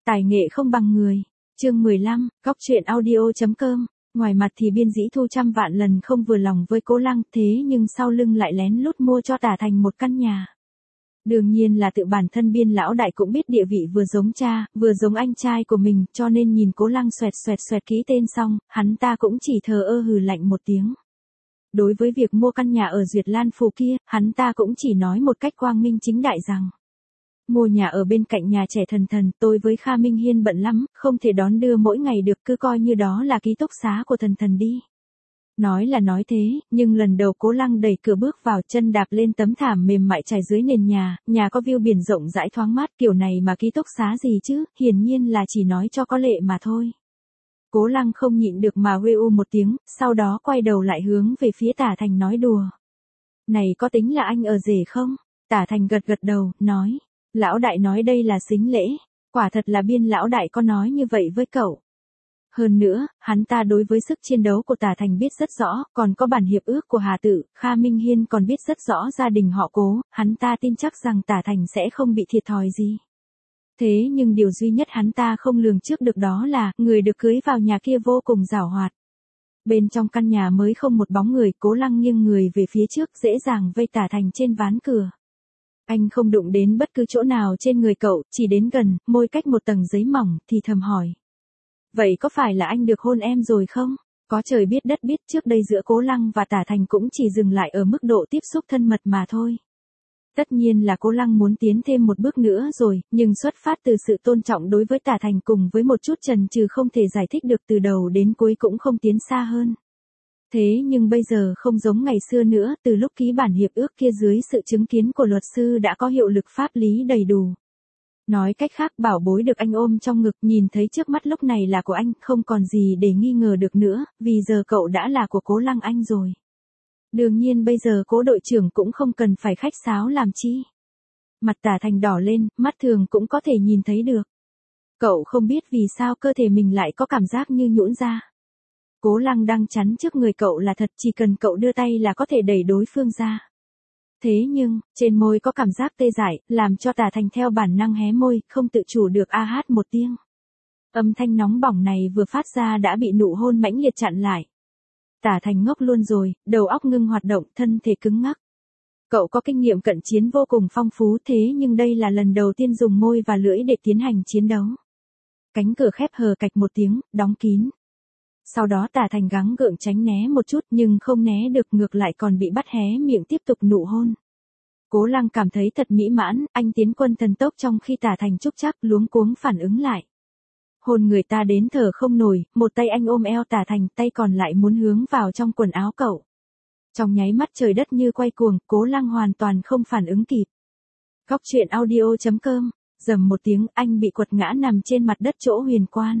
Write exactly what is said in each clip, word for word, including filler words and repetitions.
Tài nghệ không bằng người. Chương mười lăm, Góc truyện audio.com. Ngoài mặt thì Biên Dĩ Thu trăm vạn lần không vừa lòng với Cố Lăng, thế nhưng sau lưng lại lén lút mua cho Tả Thành một căn nhà. Đương nhiên là tự bản thân Biên lão đại cũng biết địa vị vừa giống cha, vừa giống anh trai của mình, cho nên nhìn Cố Lăng xoẹt xoẹt xoẹt ký tên xong, hắn ta cũng chỉ thờ ơ hừ lạnh một tiếng. Đối với việc mua căn nhà ở Duyệt Lan Phủ kia, hắn ta cũng chỉ nói một cách quang minh chính đại rằng: mua nhà ở bên cạnh nhà trẻ Thần Thần, tôi với Kha Minh Hiên bận lắm, không thể đón đưa mỗi ngày được, cứ coi như đó là ký túc xá của Thần Thần đi. Nói là nói thế, nhưng lần đầu Cố Lăng đẩy cửa bước vào, chân đạp lên tấm thảm mềm mại trải dưới nền nhà, nhà có view biển rộng rãi thoáng mát, kiểu này mà ký túc xá gì chứ, hiển nhiên là chỉ nói cho có lệ mà thôi. Cố Lăng không nhịn được mà huê u một tiếng, sau đó quay đầu lại hướng về phía Tả Thành nói đùa: này có tính là anh ở rể không? Tả Thành gật gật đầu, nói: lão đại nói đây là sính lễ, quả thật là Biên lão đại có nói như vậy với cậu. Hơn nữa, hắn ta đối với sức chiến đấu của Tả Thành biết rất rõ, còn có bản hiệp ước của Hà Tự, Kha Minh Hiên còn biết rất rõ gia đình họ Cố, hắn ta tin chắc rằng Tả Thành sẽ không bị thiệt thòi gì. Thế nhưng điều duy nhất hắn ta không lường trước được đó là, người được cưới vào nhà kia vô cùng giàu hoạt. Bên trong căn nhà mới không một bóng người, Cố Lăng nghiêng người về phía trước, dễ dàng vây Tả Thành trên ván cửa. Anh không đụng đến bất cứ chỗ nào trên người cậu, chỉ đến gần, môi cách một tầng giấy mỏng, thì thầm hỏi: vậy có phải là anh được hôn em rồi không? Có trời biết đất biết, trước đây giữa Cố Lăng và Tả Thành cũng chỉ dừng lại ở mức độ tiếp xúc thân mật mà thôi. Tất nhiên là Cố Lăng muốn tiến thêm một bước nữa rồi, nhưng xuất phát từ sự tôn trọng đối với Tả Thành cùng với một chút chần chừ không thể giải thích được, từ đầu đến cuối cũng không tiến xa hơn. Thế nhưng bây giờ không giống ngày xưa nữa, từ lúc ký bản hiệp ước kia dưới sự chứng kiến của luật sư đã có hiệu lực pháp lý đầy đủ. Nói cách khác, bảo bối được anh ôm trong ngực, nhìn thấy trước mắt lúc này là của anh, không còn gì để nghi ngờ được nữa, vì giờ cậu đã là của Cố Lăng anh rồi. Đương nhiên bây giờ Cố đội trưởng cũng không cần phải khách sáo làm chi. Mặt Tả Thành đỏ lên, mắt thường cũng có thể nhìn thấy được. Cậu không biết vì sao cơ thể mình lại có cảm giác như nhũn ra. Cố Lăng đang chắn trước người cậu là thật, chỉ cần cậu đưa tay là có thể đẩy đối phương ra. Thế nhưng, trên môi có cảm giác tê dại, làm cho Tả Thành theo bản năng hé môi, không tự chủ được a hát một tiếng. Âm thanh nóng bỏng này vừa phát ra đã bị nụ hôn mãnh liệt chặn lại. Tả Thành ngốc luôn rồi, đầu óc ngưng hoạt động, thân thể cứng ngắc. Cậu có kinh nghiệm cận chiến vô cùng phong phú, thế nhưng đây là lần đầu tiên dùng môi và lưỡi để tiến hành chiến đấu. Cánh cửa khép hờ cạch một tiếng, đóng kín. Sau đó Tả Thành gắng gượng tránh né một chút nhưng không né được, ngược lại còn bị bắt hé miệng tiếp tục nụ hôn. Cố Lăng cảm thấy thật mỹ mãn, anh tiến quân thần tốc trong khi Tả Thành trúc trắc luống cuống phản ứng lại. Hôn người ta đến thở không nổi, một tay anh ôm eo Tả Thành, tay còn lại muốn hướng vào trong quần áo cậu. Trong nháy mắt trời đất như quay cuồng, Cố Lăng hoàn toàn không phản ứng kịp. Góc truyện audio.com, rầm một tiếng, anh bị quật ngã nằm trên mặt đất chỗ huyền quan.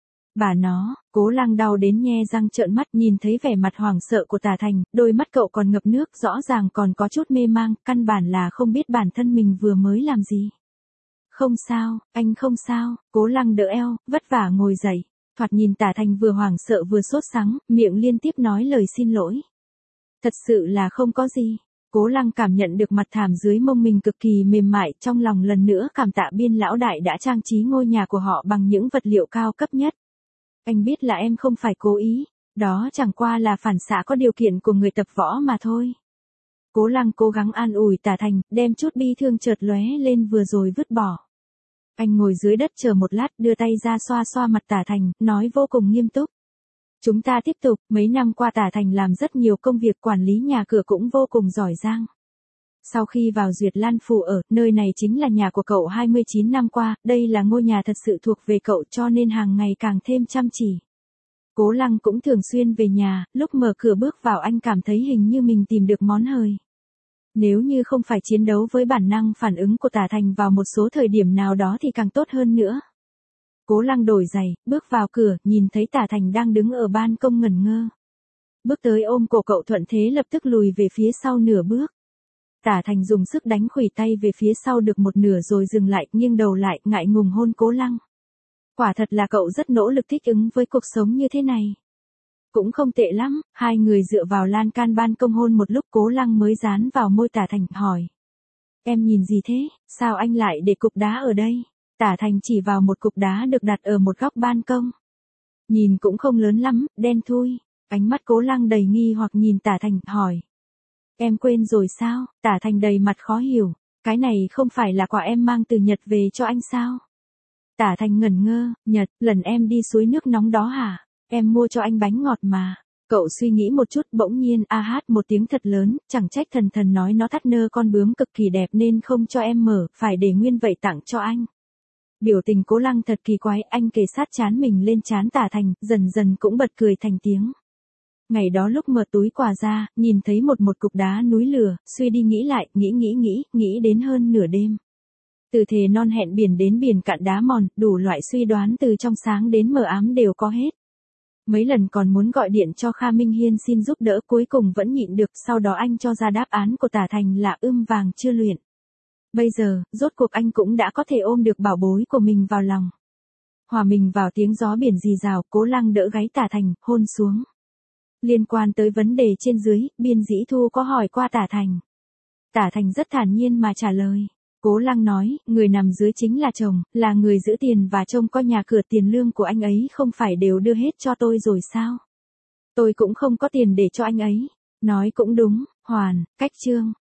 Bà nó, Cố Lăng đau đến nhe răng trợn mắt, nhìn thấy vẻ mặt hoảng sợ của Tả Thành, đôi mắt cậu còn ngập nước, rõ ràng còn có chút mê mang, căn bản là không biết bản thân mình vừa mới làm gì. Không sao, anh không sao. Cố Lăng đỡ eo, vất vả ngồi dậy. Thoạt nhìn Tả Thành vừa hoảng sợ vừa sốt sắng, miệng liên tiếp nói lời xin lỗi. Thật sự là không có gì. Cố Lăng cảm nhận được mặt thảm dưới mông mình cực kỳ mềm mại, trong lòng lần nữa cảm tạ Biên lão đại đã trang trí ngôi nhà của họ bằng những vật liệu cao cấp nhất. Anh biết là em không phải cố ý, đó chẳng qua là phản xạ có điều kiện của người tập võ mà thôi. Cố Lăng cố gắng an ủi Tả Thành, đem chút bi thương chợt lóe lên vừa rồi vứt bỏ. Anh ngồi dưới đất chờ một lát, đưa tay ra xoa xoa mặt Tả Thành, nói vô cùng nghiêm túc: chúng ta tiếp tục, mấy năm qua Tả Thành làm rất nhiều công việc quản lý nhà cửa cũng vô cùng giỏi giang. Sau khi vào Duyệt Lan Phủ ở, nơi này chính là nhà của cậu hai mươi chín năm qua, đây là ngôi nhà thật sự thuộc về cậu, cho nên hàng ngày càng thêm chăm chỉ. Cố Lăng cũng thường xuyên về nhà, lúc mở cửa bước vào anh cảm thấy hình như mình tìm được món hời. Nếu như không phải chiến đấu với bản năng phản ứng của Tả Thành vào một số thời điểm nào đó thì càng tốt hơn nữa. Cố Lăng đổi giày, bước vào cửa, nhìn thấy Tả Thành đang đứng ở ban công ngẩn ngơ. Bước tới ôm cổ cậu, thuận thế lập tức lùi về phía sau nửa bước. Tả Thành dùng sức đánh khuỷu tay về phía sau được một nửa rồi dừng lại, nghiêng đầu lại, ngại ngùng hôn Cố Lăng. Quả thật là cậu rất nỗ lực thích ứng với cuộc sống như thế này. Cũng không tệ lắm, hai người dựa vào lan can ban công hôn một lúc, Cố Lăng mới dán vào môi Tả Thành, hỏi: em nhìn gì thế, sao anh lại để cục đá ở đây? Tả Thành chỉ vào một cục đá được đặt ở một góc ban công. Nhìn cũng không lớn lắm, đen thui. Ánh mắt Cố Lăng đầy nghi hoặc nhìn Tả Thành, hỏi. Em quên rồi sao? Tả Thành đầy mặt khó hiểu. Cái này không phải là quà em mang từ Nhật về cho anh sao? Tả Thành ngẩn ngơ, Nhật, lần em đi suối nước nóng đó hả? Em mua cho anh bánh ngọt mà. Cậu suy nghĩ một chút bỗng nhiên a hát một tiếng thật lớn, chẳng trách thần thần nói nó thắt nơ con bướm cực kỳ đẹp nên không cho em mở, phải để nguyên vậy tặng cho anh. Biểu tình Cố Lăng thật kỳ quái, anh kề sát trán mình lên trán Tả Thành, dần dần cũng bật cười thành tiếng. Ngày đó lúc mở túi quà ra, nhìn thấy một một cục đá núi lửa, suy đi nghĩ lại, nghĩ nghĩ nghĩ, nghĩ đến hơn nửa đêm. Từ thề non hẹn biển đến biển cạn đá mòn, đủ loại suy đoán từ trong sáng đến mờ ám đều có hết. Mấy lần còn muốn gọi điện cho Kha Minh Hiên xin giúp đỡ, cuối cùng vẫn nhịn được, sau đó anh cho ra đáp án của Tả Thành là ươm vàng chưa luyện. Bây giờ, rốt cuộc anh cũng đã có thể ôm được bảo bối của mình vào lòng. Hòa mình vào tiếng gió biển rì rào, Cố Lăng đỡ gáy Tả Thành, hôn xuống. Liên quan tới vấn đề trên dưới, Biên Dĩ Thu có hỏi qua Tả Thành. Tả Thành rất thản nhiên mà trả lời. Cố Lăng nói, người nằm dưới chính là chồng, là người giữ tiền và trông coi nhà cửa, tiền lương của anh ấy không phải đều đưa hết cho tôi rồi sao? Tôi cũng không có tiền để cho anh ấy. Nói cũng đúng, Hoàn, cách chương.